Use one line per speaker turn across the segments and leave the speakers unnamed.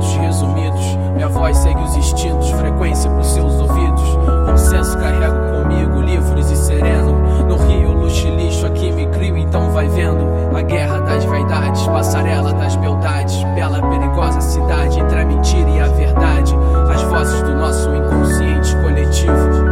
sentimentos resumidos. Minha voz segue os instintos, frequência pros seus ouvidos. Bom senso carrego comigo, livres e sereno. No rio, luxo e lixo, aqui me crio, então vai vendo. A guerra das vaidades, passarela das beldades. Bela, perigosa cidade, entre a mentira e a verdade. As vozes do nosso inconsciente coletivo.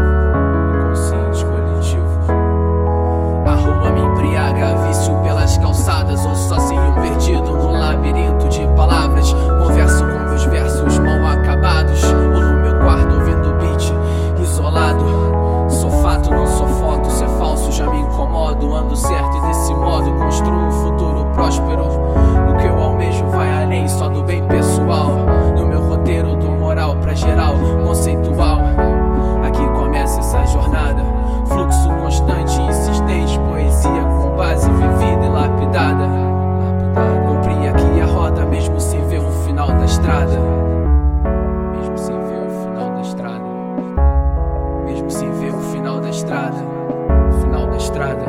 A rua me embriaga, vício pelas calçadas. Ou sozinho perdido num labirinto de palavras. Converso com meus versos mal acabados. Ou no meu quarto ouvindo beat, isolado. Sou fato, não sou foto, ser falso já me incomodo. Ando certo e desse modo construo um futuro próspero. O que eu almejo vai além só do bem pessoal. No meu roteiro do moral pra geral, conceitual. Aqui começa essa jornada, fluxo constante e insistente. Poesia com base vivida e lapidada. Cumpri aqui a roda mesmo sem ver o final da estrada. Mesmo sem ver o final da estrada. Mesmo sem ver o final da estrada. Final da estrada.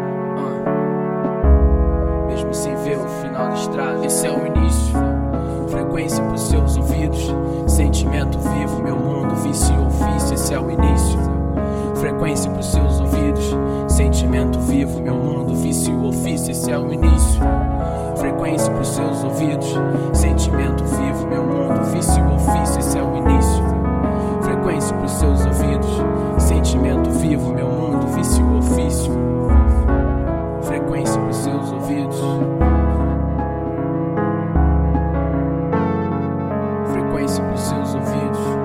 Mesmo sem ver o final da estrada. Esse é o início. Frequência pros seus ouvidos. Sentimento vivo, meu mundo, vício e ofício. Esse é o início. Frequência pros seus ouvidos. Sentimento vivo, meu mundo, vício e ofício. Esse é o início. Frequência pros seus ouvidos. Sentimento vivo, meu mundo, vício e ofício. Esse é o início. Frequência pros seus ouvidos. Sentimento vivo, meu mundo, vício e ofício. Frequência pros seus ouvidos. Frequência pros seus ouvidos.